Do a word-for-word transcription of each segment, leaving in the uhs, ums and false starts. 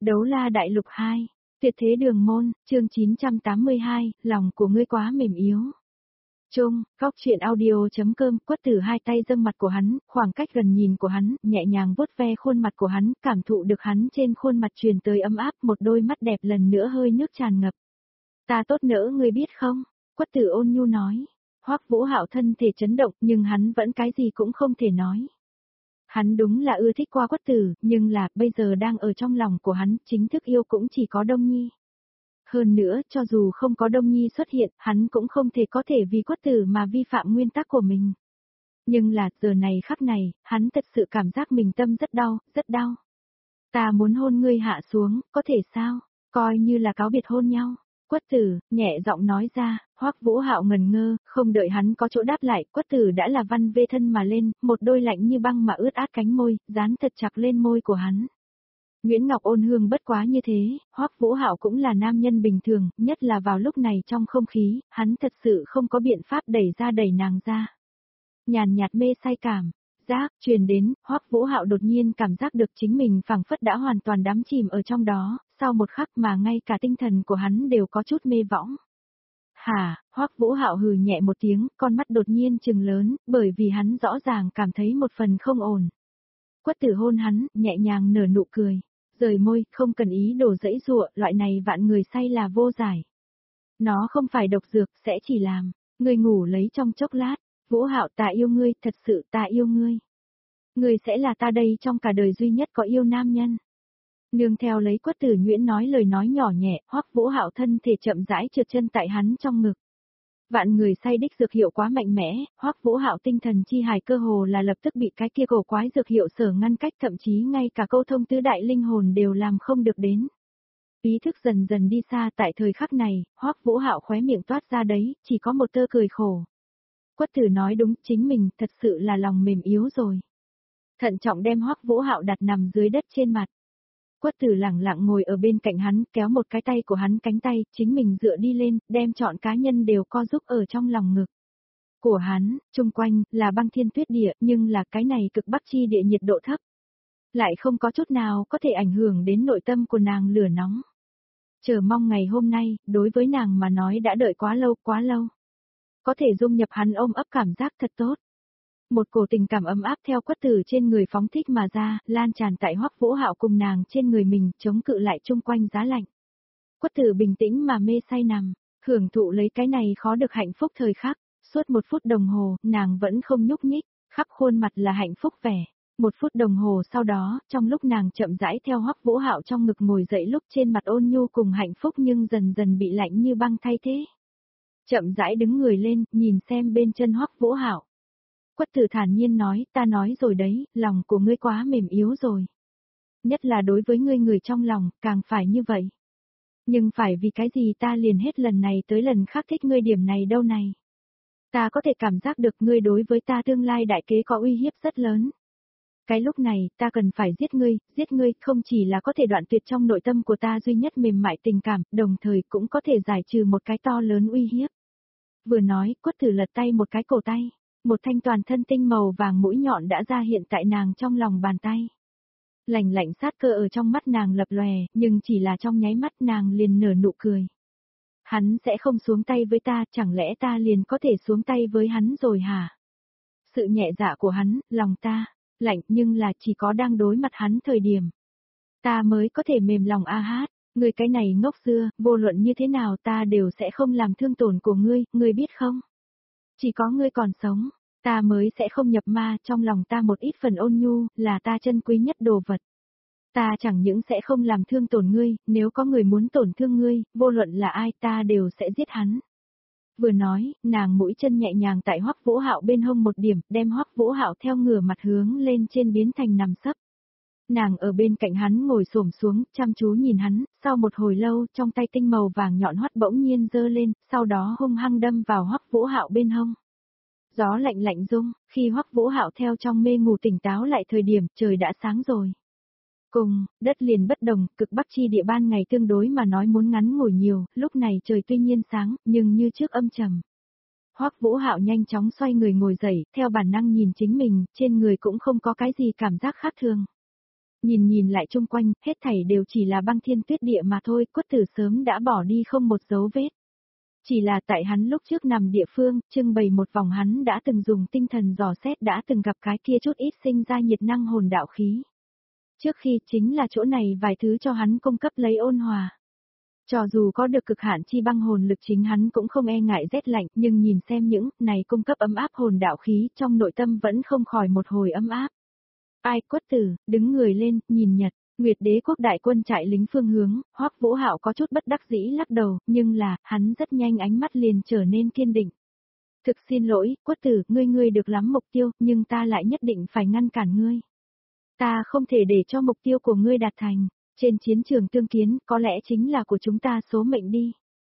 Đấu la đại lục hai, tuyệt thế đường môn, chương chín trăm tám mươi hai, lòng của ngươi quá mềm yếu. Trung, góc chuyện audio.com, Quất Tử hai tay dâng mặt của hắn, khoảng cách gần nhìn của hắn, nhẹ nhàng vuốt ve khuôn mặt của hắn, cảm thụ được hắn trên khuôn mặt truyền tới ấm áp, một đôi mắt đẹp lần nữa hơi nước tràn ngập. Ta tốt nỡ ngươi biết không? Quất Tử ôn nhu nói. Hoắc Vũ Hạo thân thể chấn động, nhưng hắn vẫn cái gì cũng không thể nói. Hắn đúng là ưa thích qua Quất Tử, nhưng là, bây giờ đang ở trong lòng của hắn, chính thức yêu cũng chỉ có Đông Nhi. Hơn nữa, cho dù không có Đông Nhi xuất hiện, hắn cũng không thể có thể vì Quất Tử mà vi phạm nguyên tắc của mình. Nhưng là, giờ này khắc này, hắn thật sự cảm giác mình tâm rất đau, rất đau. Ta muốn hôn ngươi hạ xuống, có thể sao? Coi như là cáo biệt hôn nhau. Quất Tử, nhẹ giọng nói ra, Hoắc Vũ Hạo ngần ngơ, không đợi hắn có chỗ đáp lại, Quất Tử đã là văn vê thân mà lên, một đôi lạnh như băng mà ướt át cánh môi, dán thật chặt lên môi của hắn. Nguyễn Ngọc ôn hương bất quá như thế, Hoắc Vũ Hạo cũng là nam nhân bình thường, nhất là vào lúc này trong không khí, hắn thật sự không có biện pháp đẩy ra đẩy nàng ra. Nhàn nhạt mê say cảm, giác, truyền đến, Hoắc Vũ Hạo đột nhiên cảm giác được chính mình phảng phất đã hoàn toàn đắm chìm ở trong đó, sau một khắc mà ngay cả tinh thần của hắn đều có chút mê võng. Hả, Hoắc Vũ Hạo hừ nhẹ một tiếng, con mắt đột nhiên trừng lớn, bởi vì hắn rõ ràng cảm thấy một phần không ổn. Quất Tử hôn hắn, nhẹ nhàng nở nụ cười, rời môi, không cần ý đồ dẫy dụa, loại này vạn người say là vô giải. Nó không phải độc dược, sẽ chỉ làm, ngươi ngủ lấy trong chốc lát, Vũ Hạo ta yêu ngươi, thật sự ta yêu ngươi. Ngươi sẽ là ta đây trong cả đời duy nhất có yêu nam nhân. Nương theo lấy Quất Tử Nhuyễn nói lời nói nhỏ nhẹ, Hoắc Vũ Hạo thân thể chậm rãi trượt chân tại hắn trong ngực. Vạn người say đích dược hiệu quá mạnh mẽ, Hoắc Vũ Hạo tinh thần chi hài cơ hồ là lập tức bị cái kia cổ quái dược hiệu sở ngăn cách, thậm chí ngay cả câu thông tứ đại linh hồn đều làm không được đến. Ý thức dần dần đi xa, tại thời khắc này, Hoắc Vũ Hạo khóe miệng toát ra đấy, chỉ có một tơ cười khổ. Quất Tử nói đúng, chính mình thật sự là lòng mềm yếu rồi. Thận trọng đem Hoắc Vũ Hạo đặt nằm dưới đất trên mặt. Quất Tử lẳng lặng ngồi ở bên cạnh hắn, kéo một cái tay của hắn cánh tay, chính mình dựa đi lên, đem trọn cá nhân đều co giúp ở trong lòng ngực của hắn, chung quanh, là băng thiên tuyết địa, nhưng là cái này cực bắc chi địa nhiệt độ thấp. Lại không có chút nào có thể ảnh hưởng đến nội tâm của nàng lửa nóng. Chờ mong ngày hôm nay, đối với nàng mà nói đã đợi quá lâu, quá lâu. Có thể dung nhập hắn ôm ấp cảm giác thật tốt. Một cổ tình cảm ấm áp theo Quất Tử trên người phóng thích mà ra, lan tràn tại Hoắc Vũ Hạo cùng nàng trên người mình, chống cự lại chung quanh giá lạnh. Quất Tử bình tĩnh mà mê say nằm, hưởng thụ lấy cái này khó được hạnh phúc thời khắc, suốt một phút đồng hồ, nàng vẫn không nhúc nhích, khắp khuôn mặt là hạnh phúc vẻ. Một phút đồng hồ sau đó, trong lúc nàng chậm rãi theo Hoắc Vũ Hạo trong ngực ngồi dậy, lúc trên mặt ôn nhu cùng hạnh phúc nhưng dần dần bị lạnh như băng thay thế. Chậm rãi đứng người lên, nhìn xem bên chân Hoắc Vũ Hạo. Quất Tử thản nhiên nói, ta nói rồi đấy, lòng của ngươi quá mềm yếu rồi. Nhất là đối với ngươi người trong lòng, càng phải như vậy. Nhưng phải vì cái gì ta liền hết lần này tới lần khác thích ngươi điểm này đâu này. Ta có thể cảm giác được ngươi đối với ta tương lai đại kế có uy hiếp rất lớn. Cái lúc này, ta cần phải giết ngươi, giết ngươi không chỉ là có thể đoạn tuyệt trong nội tâm của ta duy nhất mềm mại tình cảm, đồng thời cũng có thể giải trừ một cái to lớn uy hiếp. Vừa nói, Quất Tử lật tay một cái cổ tay. Một thanh toàn thân tinh màu vàng mũi nhọn đã ra hiện tại nàng trong lòng bàn tay. Lạnh lạnh sát cơ ở trong mắt nàng lập lòe, nhưng chỉ là trong nháy mắt nàng liền nở nụ cười. Hắn sẽ không xuống tay với ta, chẳng lẽ ta liền có thể xuống tay với hắn rồi hả? Sự nhẹ dạ của hắn, lòng ta, lạnh nhưng là chỉ có đang đối mặt hắn thời điểm. Ta mới có thể mềm lòng a hát, ngươi cái này ngốc xưa, vô luận như thế nào ta đều sẽ không làm thương tổn của ngươi, ngươi biết không? Chỉ có ngươi còn sống, ta mới sẽ không nhập ma, trong lòng ta một ít phần ôn nhu, là ta chân quý nhất đồ vật. Ta chẳng những sẽ không làm thương tổn ngươi, nếu có người muốn tổn thương ngươi, vô luận là ai ta đều sẽ giết hắn. Vừa nói, nàng mũi chân nhẹ nhàng tại Hoắc Vũ Hạo bên hông một điểm, đem Hoắc Vũ Hạo theo ngửa mặt hướng lên trên biến thành nằm sấp. Nàng ở bên cạnh hắn ngồi xổm xuống, chăm chú nhìn hắn, sau một hồi lâu, trong tay tinh màu vàng nhọn hoắt bỗng nhiên giơ lên, sau đó hung hăng đâm vào Hoắc Vũ Hạo bên hông. Gió lạnh lạnh rung, khi Hoắc Vũ Hạo theo trong mê ngủ tỉnh táo lại thời điểm, trời đã sáng rồi. Cùng, đất liền bất đồng, cực bắc chi địa ban ngày tương đối mà nói muốn ngắn ngủi nhiều, lúc này trời tuy nhiên sáng, nhưng như trước âm trầm. Hoắc Vũ Hạo nhanh chóng xoay người ngồi dậy, theo bản năng nhìn chính mình, trên người cũng không có cái gì cảm giác khác thường. Nhìn nhìn lại chung quanh, hết thảy đều chỉ là băng thiên tuyết địa mà thôi, Quất Tử sớm đã bỏ đi không một dấu vết. Chỉ là tại hắn lúc trước nằm địa phương, trưng bày một vòng hắn đã từng dùng tinh thần dò xét đã từng gặp cái kia chút ít sinh ra nhiệt năng hồn đạo khí. Trước khi chính là chỗ này vài thứ cho hắn cung cấp lấy ôn hòa. Cho dù có được cực hạn chi băng hồn lực chính hắn cũng không e ngại rét lạnh, nhưng nhìn xem những này cung cấp ấm áp hồn đạo khí trong nội tâm vẫn không khỏi một hồi ấm áp. Ai Quất Tử, đứng người lên, nhìn Nhật, Nguyệt Đế quốc đại quân trại lính phương hướng, Hoắc Vũ Hạo có chút bất đắc dĩ lắc đầu, nhưng là, hắn rất nhanh ánh mắt liền trở nên kiên định. Thực xin lỗi, Quất Tử, ngươi ngươi được lắm mục tiêu, nhưng ta lại nhất định phải ngăn cản ngươi. Ta không thể để cho mục tiêu của ngươi đạt thành, trên chiến trường tương kiến, có lẽ chính là của chúng ta số mệnh đi.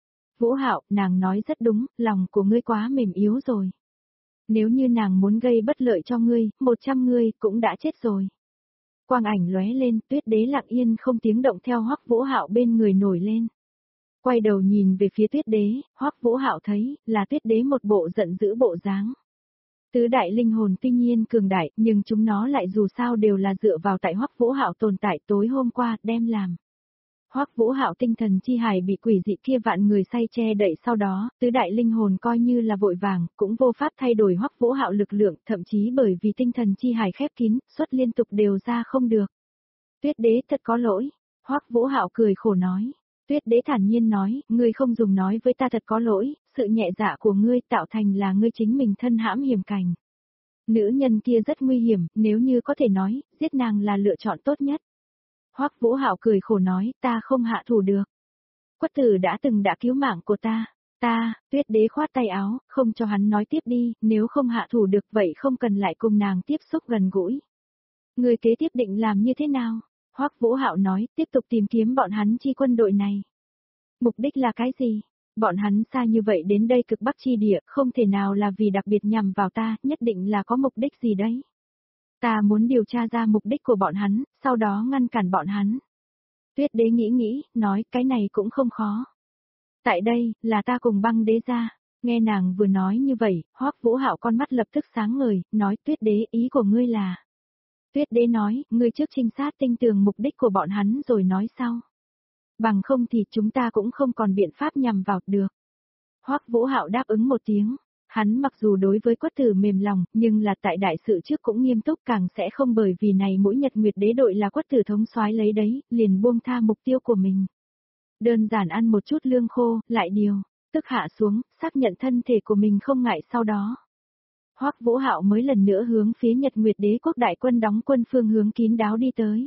Vũ Hạo, nàng nói rất đúng, lòng của ngươi quá mềm yếu rồi. Nếu như nàng muốn gây bất lợi cho ngươi, một trăm ngươi cũng đã chết rồi. Quang ảnh lóe lên, Tuyết Đế lặng yên không tiếng động theo Hoắc Vũ Hạo bên người nổi lên. Quay đầu nhìn về phía Tuyết Đế, Hoắc Vũ Hạo thấy, là Tuyết Đế một bộ giận dữ bộ dáng. Tứ đại linh hồn tuy nhiên cường đại, nhưng chúng nó lại dù sao đều là dựa vào tại Hoắc Vũ Hạo tồn tại tối hôm qua, đem làm. Hoắc Vũ Hạo tinh thần chi hải bị quỷ dị kia vạn người say che đậy sau đó, tứ đại linh hồn coi như là vội vàng, cũng vô pháp thay đổi Hoắc Vũ Hạo lực lượng, thậm chí bởi vì tinh thần chi hải khép kín, xuất liên tục đều ra không được. Tuyết Đế thật có lỗi, Hoắc Vũ Hạo cười khổ nói. Tuyết Đế thản nhiên nói, ngươi không dùng nói với ta thật có lỗi, sự nhẹ dạ của ngươi tạo thành là ngươi chính mình thân hãm hiểm cảnh. Nữ nhân kia rất nguy hiểm, nếu như có thể nói, giết nàng là lựa chọn tốt nhất. Hoắc Vũ Hạo cười khổ nói, ta không hạ thủ được. Quất Tử đã từng đã cứu mạng của ta, ta, Tuyết Đế khoát tay áo, không cho hắn nói tiếp đi, nếu không hạ thủ được vậy không cần lại cùng nàng tiếp xúc gần gũi. Người kế tiếp định làm như thế nào? Hoắc Vũ Hạo nói, tiếp tục tìm kiếm bọn hắn chi quân đội này. Mục đích là cái gì? Bọn hắn xa như vậy đến đây cực bắc chi địa, không thể nào là vì đặc biệt nhằm vào ta, nhất định là có mục đích gì đấy. Ta muốn điều tra ra mục đích của bọn hắn, sau đó ngăn cản bọn hắn. Tuyết Đế nghĩ nghĩ, nói cái này cũng không khó. Tại đây, là ta cùng băng đế ra. Nghe nàng vừa nói như vậy, Hoắc Vũ Hạo con mắt lập tức sáng ngời, nói Tuyết Đế ý của ngươi là. Tuyết Đế nói, ngươi trước trinh sát tinh tường mục đích của bọn hắn rồi nói sau. Bằng không thì chúng ta cũng không còn biện pháp nhằm vào được. Hoắc Vũ Hạo đáp ứng một tiếng. Hắn mặc dù đối với Quất Tử mềm lòng, nhưng là tại đại sự trước cũng nghiêm túc, càng sẽ không bởi vì này mỗi Nhật Nguyệt Đế đội là Quất Tử thống soái lấy đấy, liền buông tha mục tiêu của mình. Đơn giản ăn một chút lương khô, lại điều, tức hạ xuống, xác nhận thân thể của mình không ngại sau đó. Hoắc Vũ Hạo mới lần nữa hướng phía Nhật Nguyệt Đế quốc đại quân đóng quân phương hướng kín đáo đi tới.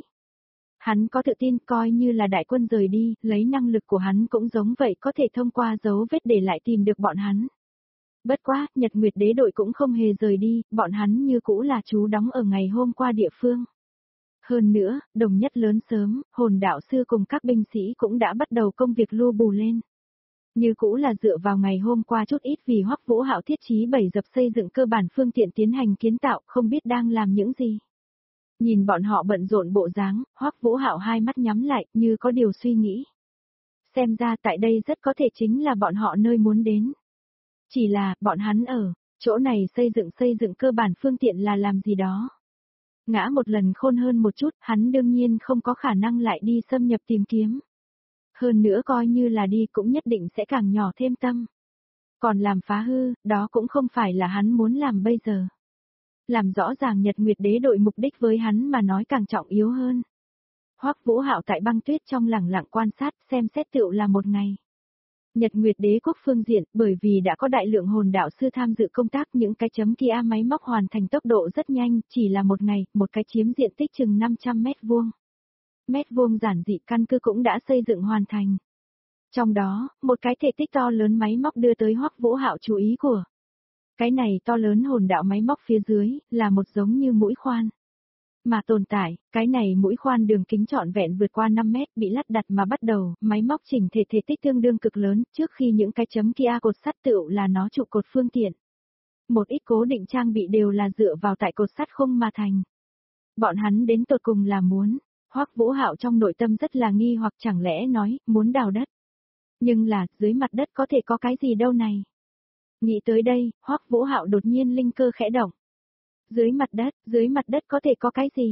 Hắn có tự tin coi như là đại quân rời đi, lấy năng lực của hắn cũng giống vậy có thể thông qua dấu vết để lại tìm được bọn hắn. Bất quá, Nhật Nguyệt Đế đội cũng không hề rời đi, bọn hắn như cũ là trú đóng ở ngày hôm qua địa phương. Hơn nữa, đồng nhất lớn sớm, hồn đạo sư cùng các binh sĩ cũng đã bắt đầu công việc lưu bù lên. Như cũ là dựa vào ngày hôm qua chút ít vì Hoắc Vũ Hạo thiết trí bảy dập xây dựng cơ bản phương tiện tiến hành kiến tạo, không biết đang làm những gì. Nhìn bọn họ bận rộn bộ dáng, Hoắc Vũ Hạo hai mắt nhắm lại, như có điều suy nghĩ. Xem ra tại đây rất có thể chính là bọn họ nơi muốn đến. Chỉ là, bọn hắn ở, chỗ này xây dựng xây dựng cơ bản phương tiện là làm gì đó. Ngã một lần khôn hơn một chút, hắn đương nhiên không có khả năng lại đi xâm nhập tìm kiếm. Hơn nữa coi như là đi cũng nhất định sẽ càng nhỏ thêm tâm. Còn làm phá hư, đó cũng không phải là hắn muốn làm bây giờ. Làm rõ ràng Nhật Nguyệt Đế đội mục đích với hắn mà nói càng trọng yếu hơn. Hoắc Vũ Hạo tại băng tuyết trong lẳng lặng quan sát xem xét tựu là một ngày. Nhật Nguyệt Đế quốc phương diện, bởi vì đã có đại lượng hồn đạo sư tham dự công tác, những cái chấm kia máy móc hoàn thành tốc độ rất nhanh, chỉ là một ngày, một cái chiếm diện tích chừng năm trăm mét vuông. Mét vuông giản dị căn cứ cũng đã xây dựng hoàn thành. Trong đó, một cái thể tích to lớn máy móc đưa tới Hoắc Vũ Hạo chú ý của. Cái này to lớn hồn đạo máy móc phía dưới, là một giống như mũi khoan. Mà tồn tại, cái này mũi khoan đường kính trọn vẹn vượt qua năm mét bị lắp đặt mà bắt đầu, máy móc chỉnh thể thể tích tương đương cực lớn, trước khi những cái chấm kia cột sắt tựu là nó trụ cột phương tiện. Một ít cố định trang bị đều là dựa vào tại cột sắt khung mà thành. Bọn hắn đến tột cùng là muốn, Hoắc Vũ Hạo trong nội tâm rất là nghi hoặc chẳng lẽ nói, muốn đào đất. Nhưng là, dưới mặt đất có thể có cái gì đâu này. Nghĩ tới đây, Hoắc Vũ Hạo đột nhiên linh cơ khẽ động. Dưới mặt đất, dưới mặt đất có thể có cái gì?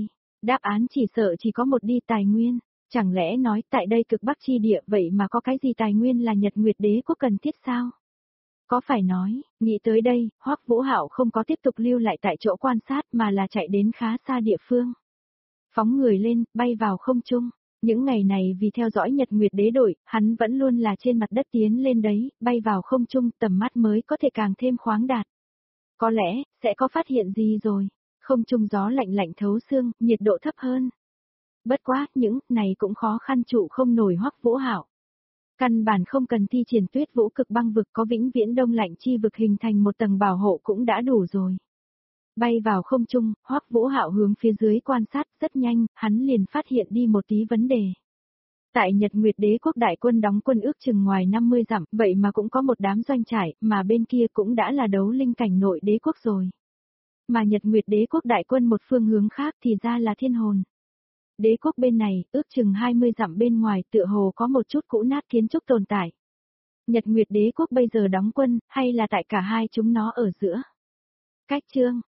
Đáp án chỉ sợ chỉ có một đi tài nguyên. Chẳng lẽ nói tại đây cực bắc chi địa vậy mà có cái gì tài nguyên là Nhật Nguyệt Đế quốc cần thiết sao? Có phải nói, nghĩ tới đây, Hoắc Vũ Hạo không có tiếp tục lưu lại tại chỗ quan sát mà là chạy đến khá xa địa phương. Phóng người lên, bay vào không trung. Những ngày này vì theo dõi Nhật Nguyệt Đế đội, hắn vẫn luôn là trên mặt đất tiến lên đấy, bay vào không trung tầm mắt mới có thể càng thêm khoáng đạt. Có lẽ, sẽ có phát hiện gì rồi. Không trung gió lạnh lạnh thấu xương, nhiệt độ thấp hơn. Bất quá, những này cũng khó khăn trụ không nổi Hoắc Vũ Hạo. Căn bản không cần thi triển Tuyết Vũ Cực Băng vực có vĩnh viễn đông lạnh chi vực hình thành một tầng bảo hộ cũng đã đủ rồi. Bay vào không trung, Hoắc Vũ Hạo hướng phía dưới quan sát, rất nhanh, hắn liền phát hiện đi một tí vấn đề. Tại Nhật Nguyệt Đế quốc đại quân đóng quân ước chừng ngoài năm mươi dặm, vậy mà cũng có một đám doanh trại, mà bên kia cũng đã là đấu linh cảnh nội đế quốc rồi. Mà Nhật Nguyệt Đế quốc đại quân một phương hướng khác thì ra là Thiên Hồn. Đế quốc bên này, ước chừng hai mươi dặm bên ngoài tựa hồ có một chút cũ nát kiến trúc tồn tại. Nhật Nguyệt Đế quốc bây giờ đóng quân, hay là tại cả hai chúng nó ở giữa? Cách chương